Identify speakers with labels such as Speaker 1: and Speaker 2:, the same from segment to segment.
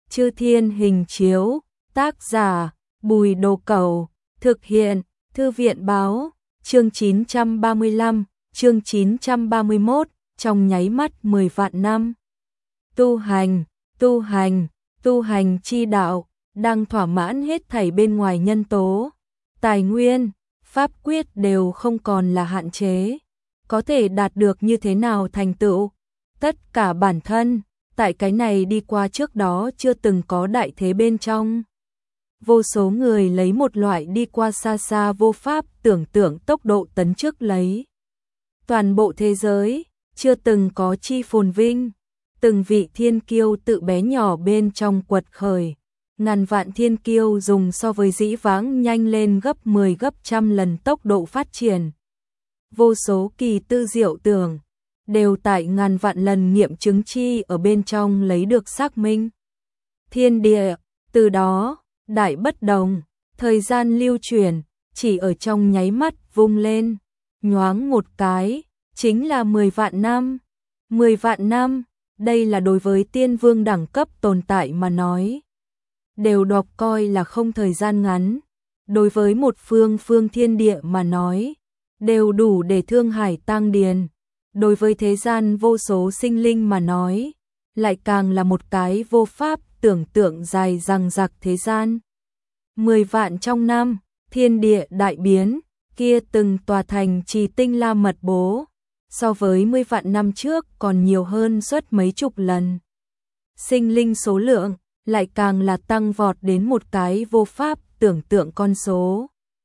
Speaker 1: Chư Thiên Hình Chiếu, tác giả Bùi Đồ Cẩu, thực hiện Thư viện Báo, chương 935, chương 931, trong nháy mắt 10 vạn năm. Tu hành chi đạo, đang thỏa mãn hết thảy bên ngoài nhân tố, tài nguyên, pháp quyết đều không còn là hạn chế, có thể đạt được như thế nào thành tựu, tất cả bản thân, tại cái này đi qua trước đó chưa từng có đại thế bên trong. Vô số người lấy một loại đi qua xa xa vô pháp tưởng tượng tốc độ tấn trước lấy. Toàn bộ thế giới, chưa từng có chi phồn vinh, từng vị thiên kiêu tự bé nhỏ bên trong quật khởi. Ngàn vạn thiên kiêu dùng so với dĩ vãng nhanh lên gấp 10 gấp trăm lần tốc độ phát triển. Vô số kỳ tư diệu tưởng, đều tại ngàn vạn lần nghiệm chứng chi ở bên trong lấy được xác minh. Thiên địa, từ đó, đại bất đồng, thời gian lưu chuyển, chỉ ở trong nháy mắt vung lên, nhoáng một cái, chính là 10 vạn năm. 10 vạn năm, đây là đối với tiên vương đẳng cấp tồn tại mà nói. Đều đọc coi là không thời gian ngắn, đối với một phương thiên địa mà nói, đều đủ để thương hải tang điền, đối với thế gian vô số sinh linh mà nói, lại càng là một cái vô pháp tưởng tượng dài dằng dặc thế gian. 10 vạn trong năm, thiên địa đại biến, kia từng tòa thành trì tinh la mật bố, so với 10 vạn năm trước còn nhiều hơn suốt mấy chục lần. Sinh linh số lượng lại càng là tăng vọt đến một cái vô pháp tưởng tượng con số.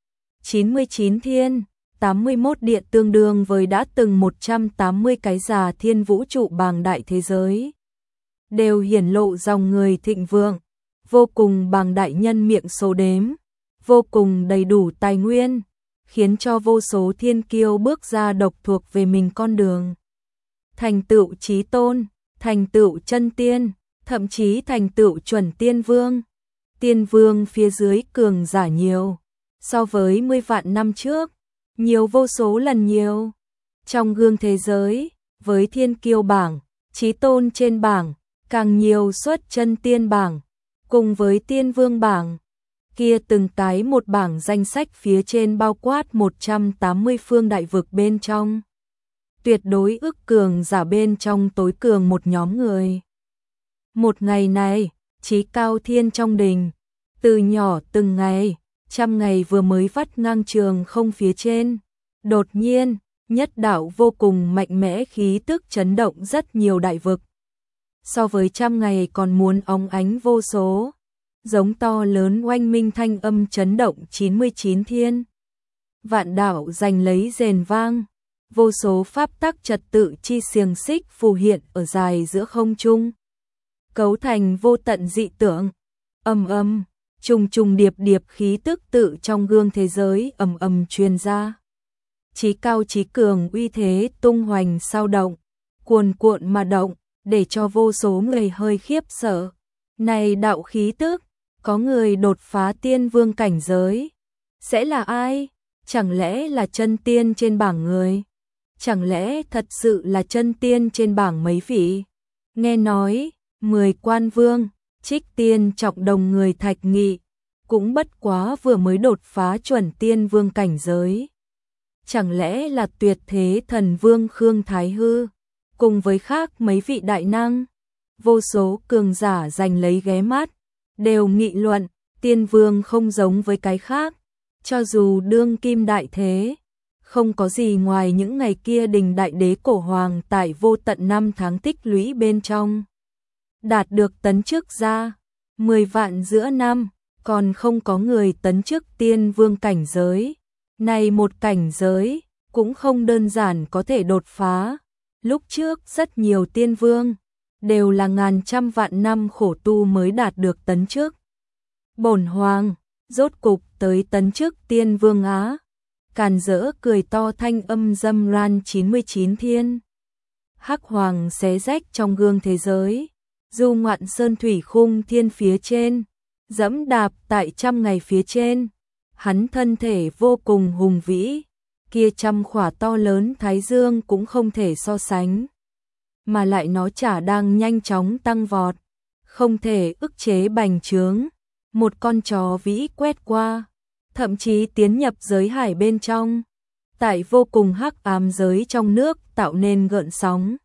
Speaker 1: 99 thiên, 81 địa tương đương với đã từng 180 cái già thiên vũ trụ bàng đại thế giới. Đều hiển lộ dòng người thịnh vượng, vô cùng bàng đại nhân miệng số đếm, vô cùng đầy đủ tài nguyên, khiến cho vô số thiên kiêu bước ra độc thuộc về mình con đường. Thành tựu chí tôn, thành tựu chân tiên, thậm chí thành tựu chuẩn tiên vương. Tiên vương phía dưới cường giả nhiều, so với 10 vạn năm trước, nhiều vô số lần nhiều. Trong gương thế giới, với thiên kiêu bảng, chí tôn trên bảng, càng nhiều xuất chân tiên bảng, cùng với tiên vương bảng. Kia từng cái một bảng danh sách phía trên bao quát 180 phương đại vực bên trong. Tuyệt đối ức cường giả bên trong tối cường một nhóm người. Một ngày này, chí cao thiên trong đình, từ nhỏ từng ngày, trăm ngày vừa mới vắt ngang trường không phía trên. Đột nhiên, nhất đạo vô cùng mạnh mẽ khí tức chấn động rất nhiều đại vực. So với trăm ngày còn muốn óng ánh vô số, giống to lớn oanh minh thanh âm chấn động 99 thiên. Vạn đạo giành lấy rền vang, vô số pháp tắc trật tự chi xiềng xích phù hiện ở dài giữa không trung, cấu thành vô tận dị tượng. Trùng trùng điệp điệp khí tức tự trong gương thế giới truyền ra. Chí cao chí cường uy thế tung hoành sao động, cuồn cuộn mà động, để cho vô số người hơi khiếp sợ. Này đạo khí tức, có người đột phá tiên vương cảnh giới. Sẽ là ai? Chẳng lẽ là chân tiên trên bảng người? Chẳng lẽ thật sự là chân tiên trên bảng mấy vị? Nghe nói, 10 quan vương, trích tiên trọng đồng người Thạch Nghị, cũng bất quá vừa mới đột phá chuẩn tiên vương cảnh giới. Chẳng lẽ là tuyệt thế thần vương Khương Thái Hư, cùng với khác mấy vị đại năng? Vô số cường giả giành lấy ghé mắt, đều nghị luận, tiên vương không giống với cái khác, cho dù đương kim đại thế, không có gì ngoài những ngày kia đình đại đế cổ hoàng tại vô tận năm tháng tích lũy bên trong. Đạt được tấn chức ra, 10 vạn giữa năm, còn không có người tấn chức tiên vương cảnh giới. Này một cảnh giới, cũng không đơn giản có thể đột phá. Lúc trước rất nhiều tiên vương, đều là ngàn trăm vạn năm khổ tu mới đạt được tấn chức. Bổn hoàng, rốt cục tới tấn chức tiên vương á. Càn rỡ cười to thanh âm dâm ran 99 thiên. Hắc hoàng xé rách trong gương thế giới, du ngoạn sơn thủy khung thiên phía trên, dẫm đạp tại trăm ngày phía trên. Hắn thân thể vô cùng hùng vĩ, kia trăm khỏa to lớn thái dương cũng không thể so sánh. Mà lại nó chả đang nhanh chóng tăng vọt, không thể ức chế bành trướng, một con chó vĩ quét qua, thậm chí tiến nhập giới hải bên trong, tại vô cùng hắc ám giới trong nước tạo nên gợn sóng.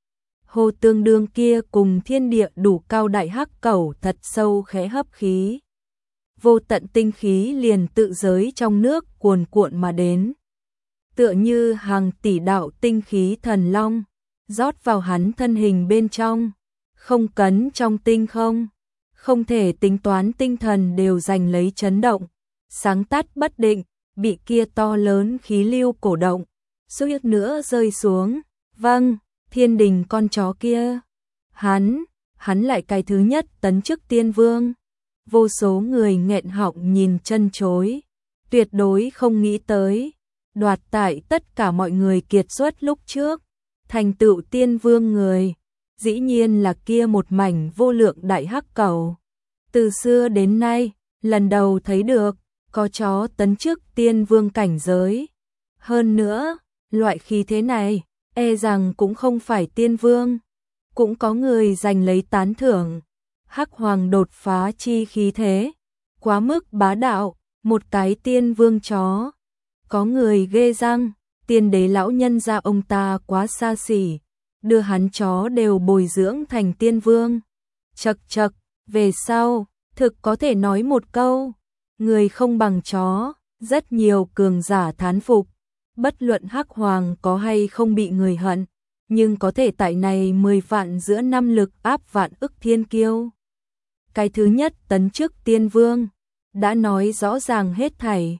Speaker 1: Hồ tương đương kia cùng thiên địa đủ cao đại hắc cẩu thật sâu khẽ hấp khí. Vô tận tinh khí liền tự giới trong nước cuồn cuộn mà đến. Tựa như hàng tỷ đạo tinh khí thần long, rót vào hắn thân hình bên trong, không cấn trong tinh không, không thể tính toán tinh thần đều giành lấy chấn động, sáng tắt bất định, bị kia to lớn khí lưu cổ động, suýt nữa rơi xuống. Vâng, thiên đình con chó kia, hắn lại cái thứ nhất tấn chức tiên vương. Vô số người nghẹn họng nhìn chân chối, tuyệt đối không nghĩ tới, đoạt tại tất cả mọi người kiệt xuất lúc trước, thành tựu tiên vương người, dĩ nhiên là kia một mảnh vô lượng đại hắc cẩu. Từ xưa đến nay, lần đầu thấy được, có chó tấn chức tiên vương cảnh giới. Hơn nữa, loại khí thế này, e rằng cũng không phải tiên vương, cũng có người giành lấy tán thưởng. Hắc hoàng đột phá chi khí thế, quá mức bá đạo, một cái tiên vương chó. Có người ghê răng, tiên đế lão nhân gia ông ta quá xa xỉ, đưa hắn chó đều bồi dưỡng thành tiên vương. Chậc chậc, về sau, thực có thể nói một câu, người không bằng chó, rất nhiều cường giả thán phục. Bất luận hắc hoàng có hay không bị người hận, nhưng có thể tại này 10 vạn giữa năm lực áp vạn ức thiên kiêu. Cái thứ nhất tấn chức tiên vương, đã nói rõ ràng hết thảy.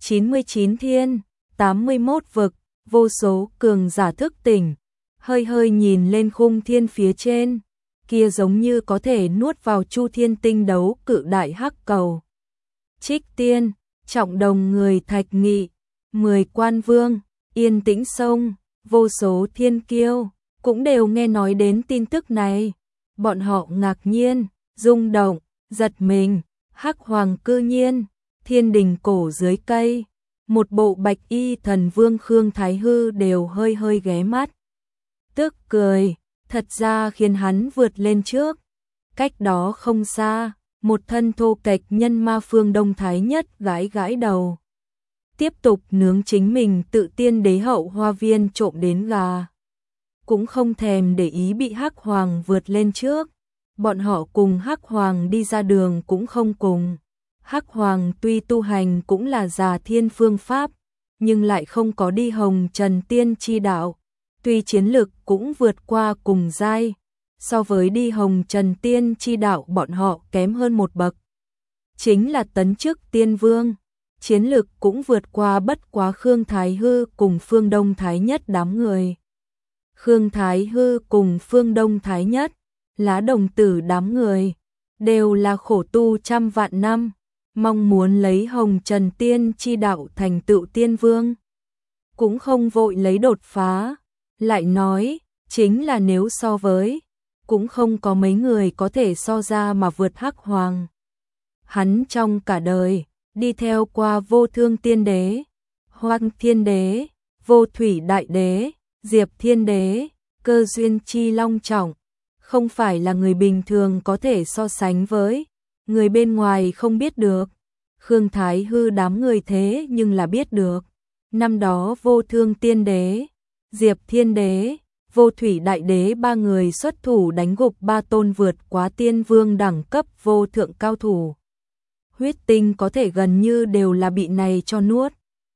Speaker 1: 99 thiên, 81 vực, vô số cường giả thức tỉnh, hơi hơi nhìn lên khung thiên phía trên, kia giống như có thể nuốt vào chu thiên tinh đấu cự đại hắc cầu. Trích tiên, trọng đồng người thạch nghị, 10 quan vương, yên tĩnh sông, vô số thiên kiêu, cũng đều nghe nói đến tin tức này. Bọn họ ngạc nhiên, rung động, giật mình, hắc hoàng cư nhiên, thiên đình cổ dưới cây, một bộ bạch y thần vương Khương Thái Hư đều hơi hơi ghé mắt. Tức cười, thật ra khiến hắn vượt lên trước. Cách đó không xa, một thân thô kệch nhân ma Phương Đông Thái Nhất gãi gãi đầu. Tiếp tục nướng chính mình tự tiên đế hậu hoa viên trộm đến gà. Cũng không thèm để ý bị hắc hoàng vượt lên trước. Bọn họ cùng hắc hoàng đi ra đường cũng không cùng. Hắc hoàng tuy tu hành cũng là già thiên phương pháp, nhưng lại không có đi hồng trần tiên chi đạo. Tuy chiến lực cũng vượt qua cùng giai, so với đi hồng trần tiên chi đạo bọn họ kém hơn một bậc. Chính là tấn chức tiên vương, chiến lực cũng vượt qua bất quá Khương Thái Hư cùng Phương Đông Thái Nhất đám người. Khương Thái Hư cùng Phương Đông Thái Nhất, lá đồng tử đám người, đều là khổ tu trăm vạn năm, mong muốn lấy hồng trần tiên chi đạo thành tựu tiên vương. Cũng không vội lấy đột phá, lại nói, chính là nếu so với, cũng không có mấy người có thể so ra mà vượt hắc hoàng. Hắn trong cả đời, đi theo qua vô thương tiên đế, hoang thiên đế, vô thủy đại đế, diệp thiên đế, cơ duyên chi long trọng, không phải là người bình thường có thể so sánh với, người bên ngoài không biết được. Khương Thái Hư đám người thế nhưng là biết được. Năm đó vô thương tiên đế, diệp thiên đế, vô thủy đại đế ba người xuất thủ đánh gục ba tôn vượt quá tiên vương đẳng cấp vô thượng cao thủ. Huyết tinh có thể gần như đều là bị này cho nuốt.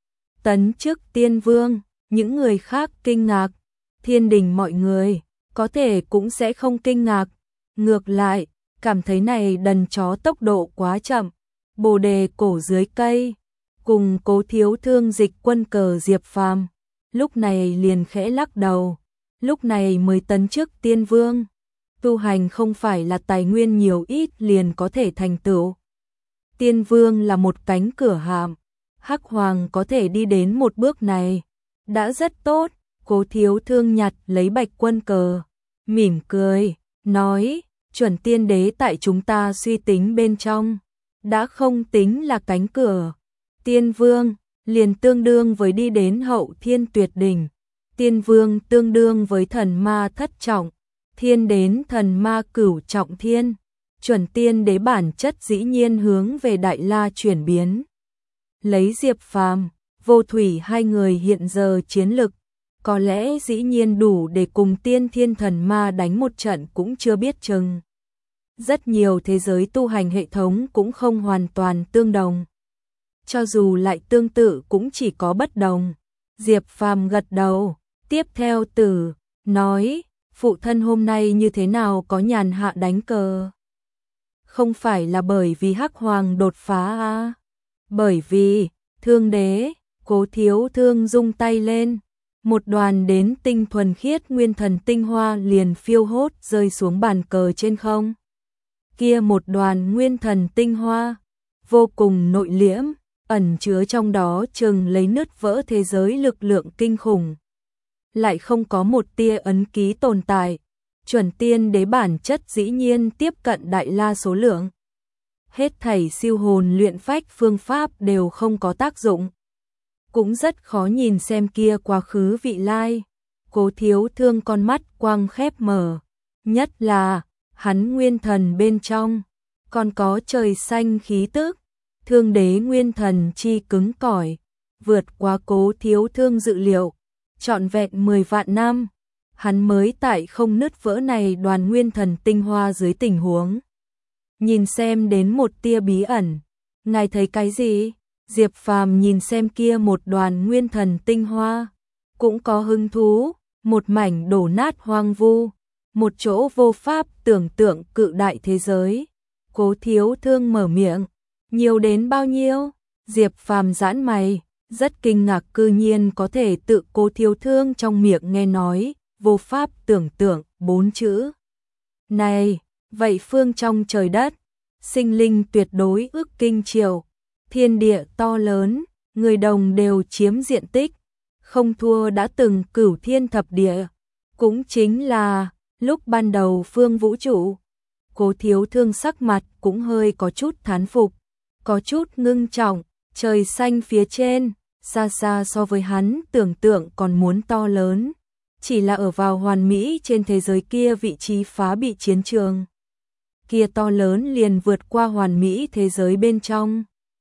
Speaker 1: Tấn chức tiên vương, những người khác kinh ngạc, thiên đình mọi người có thể cũng sẽ không kinh ngạc. Ngược lại, cảm thấy này đần chó tốc độ quá chậm. Bồ đề cổ dưới cây, cùng Cố Thiếu Thương dịch quân cờ Diệp Phàm, lúc này liền khẽ lắc đầu, lúc này mới tấn chức tiên vương. Tu hành không phải là tài nguyên nhiều ít liền có thể thành tựu. Tiên vương là một cánh cửa hàm, hắc hoàng có thể đi đến một bước này, đã rất tốt. Cố Thiếu Thương nhặt lấy bạch quân cờ, mỉm cười, nói, chuẩn tiên đế tại chúng ta suy tính bên trong, đã không tính là cánh cửa. Tiên vương, liền tương đương với đi đến hậu thiên tuyệt đỉnh. Tiên vương tương đương với thần ma thất trọng, thiên đến thần ma cửu trọng thiên. Chuẩn tiên đế bản chất dĩ nhiên hướng về Đại La chuyển biến. Lấy Diệp Phàm, Vô Thủy hai người hiện giờ chiến lực, có lẽ dĩ nhiên đủ để cùng Tiên Thiên Thần Ma đánh một trận cũng chưa biết chừng. Rất nhiều thế giới tu hành hệ thống cũng không hoàn toàn tương đồng. Cho dù lại tương tự cũng chỉ có bất đồng. Diệp Phàm gật đầu, tiếp theo Tử nói, phụ thân hôm nay như thế nào có nhàn hạ đánh cờ? Không phải là bởi vì Hắc Hoàng đột phá à? Bởi vì, Thương Đế, Cố Thiếu Thương rung tay lên, một đoàn đến tinh thuần khiết nguyên thần tinh hoa liền phiêu hốt rơi xuống bàn cờ trên không. Kia một đoàn nguyên thần tinh hoa, vô cùng nội liễm, ẩn chứa trong đó chừng lấy nứt vỡ thế giới lực lượng kinh khủng. Lại không có một tia ấn ký tồn tại, chuẩn tiên đế bản chất dĩ nhiên tiếp cận Đại La số lượng. Hết thảy siêu hồn luyện phách phương pháp đều không có tác dụng. Cũng rất khó nhìn xem kia quá khứ vị lai. Cố Thiếu Thương con mắt quang khép mở, nhất là hắn nguyên thần bên trong còn có trời xanh khí tức, Thương Đế nguyên thần chi cứng cỏi, vượt qua Cố Thiếu Thương dự liệu, trọn vẹn 10 vạn năm, hắn mới tại không nứt vỡ này đoàn nguyên thần tinh hoa dưới tình huống. Nhìn xem đến một tia bí ẩn, ngài thấy cái gì? Diệp Phàm nhìn xem kia một đoàn nguyên thần tinh hoa, cũng có hứng thú, một mảnh đổ nát hoang vu, một chỗ vô pháp tưởng tượng cự đại thế giới. Cố Thiếu Thương mở miệng, nhiều đến bao nhiêu? Diệp Phàm giãn mày, rất kinh ngạc cư nhiên có thể tự Cố Thiếu Thương trong miệng nghe nói, vô pháp tưởng tượng 4 chữ. Này, vậy phương trong trời đất, sinh linh tuyệt đối ước kinh triệu, thiên địa to lớn, người đồng đều chiếm diện tích, không thua đã từng Cửu Thiên Thập Địa, cũng chính là lúc ban đầu phương vũ trụ. Cố Thiếu Thương sắc mặt cũng hơi có chút thán phục, có chút ngưng trọng, trời xanh phía trên, xa xa so với hắn tưởng tượng còn muốn to lớn, chỉ là ở vào hoàn mỹ trên thế giới kia vị trí phá bị chiến trường. Kia to lớn liền vượt qua hoàn mỹ thế giới bên trong.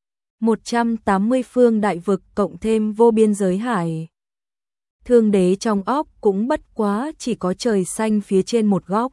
Speaker 1: 180 phương đại vực cộng thêm vô biên giới hải. Thương Đế trong óc cũng bất quá chỉ có trời xanh phía trên một góc.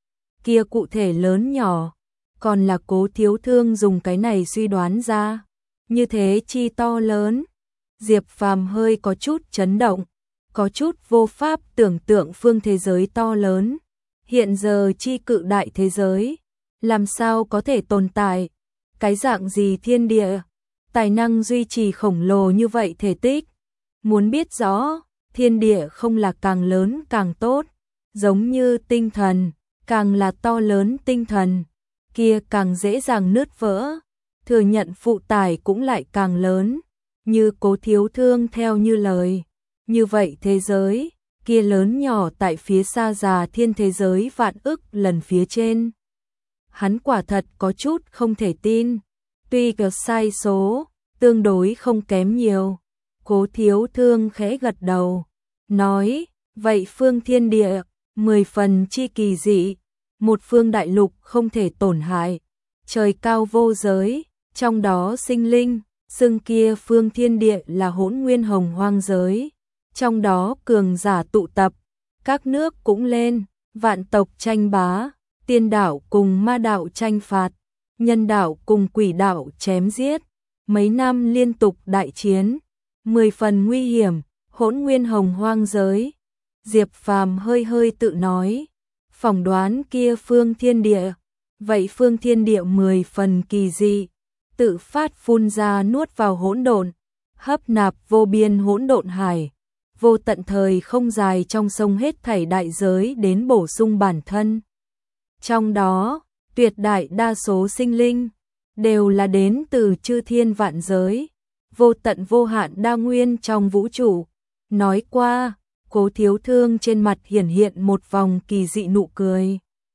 Speaker 1: Kia cụ thể lớn nhỏ, còn là Cố Thiếu Thương dùng cái này suy đoán ra. Như thế chi to lớn. Diệp Phàm hơi có chút chấn động, có chút vô pháp tưởng tượng phương thế giới to lớn. Hiện giờ chi cự đại thế giới, làm sao có thể tồn tại? Cái dạng gì thiên địa? Tài năng duy trì khổng lồ như vậy thể tích. Muốn biết rõ, thiên địa không là càng lớn càng tốt, giống như tinh thần, càng là to lớn tinh thần, kia càng dễ dàng nứt vỡ, thừa nhận phụ tải cũng lại càng lớn, như Cố Thiếu Thương theo như lời. Như vậy thế giới, kia lớn nhỏ tại phía xa già thiên thế giới vạn ức lần phía trên. Hắn quả thật có chút không thể tin, tuy có sai số, tương đối không kém nhiều. Cố Thiếu Thương khẽ gật đầu, nói, vậy phương thiên địa, 10 phần chi kỳ dị, một phương đại lục không thể tổn hại, trời cao vô giới, trong đó sinh linh, xưng kia phương thiên địa là Hỗn Nguyên Hồng Hoang giới, trong đó cường giả tụ tập, các nước cũng lên, vạn tộc tranh bá, tiên đạo cùng ma đạo tranh phạt, nhân đạo cùng quỷ đạo chém giết, mấy năm liên tục đại chiến, 10 phần nguy hiểm, Hỗn Nguyên Hồng Hoang giới. Diệp Phàm hơi hơi tự nói, phỏng đoán kia phương thiên địa, vậy phương thiên địa 10 phần kỳ dị, tự phát phun ra nuốt vào hỗn độn, hấp nạp vô biên hỗn độn hải, vô tận thời không dài trong sông hết thảy đại giới đến bổ sung bản thân. Trong đó, tuyệt đại đa số sinh linh đều là đến từ chư thiên vạn giới, vô tận vô hạn đa nguyên trong vũ trụ. Nói qua, Cố Thiếu Thương trên mặt hiển hiện một vòng kỳ dị nụ cười.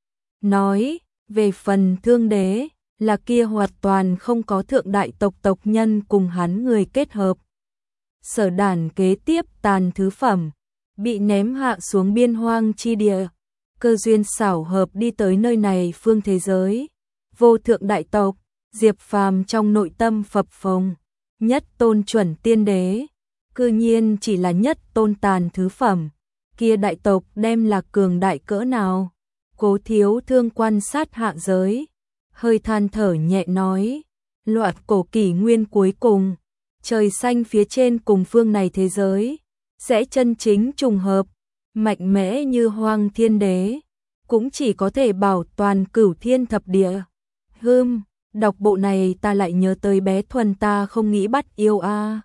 Speaker 1: Nói, về phần Thương Đế, là kia hoàn toàn không có thượng đại tộc nhân cùng hắn người kết hợp. Sở đàn kế tiếp tàn thứ phẩm, bị ném hạ xuống biên hoang chi địa, cơ duyên xảo hợp đi tới nơi này phương thế giới. vô thượng đại tộc, Diệp Phàm trong nội tâm phập phồng, nhất tôn chuẩn tiên đế, cư nhiên chỉ là nhất tôn tàn thứ phẩm, kia đại tộc đem là cường đại cỡ nào? Cố Thiếu Thương quan sát hạ giới, hơi than thở nhẹ nói, loạt cổ kỷ nguyên cuối cùng, trời xanh phía trên cùng phương này thế giới, sẽ chân chính trùng hợp, mạnh mẽ như Hoang Thiên Đế, cũng chỉ có thể bảo toàn Cửu Thiên thập địa. Đọc bộ này ta lại nhớ tới bé Thuần ta không nghĩ bắt yêu a.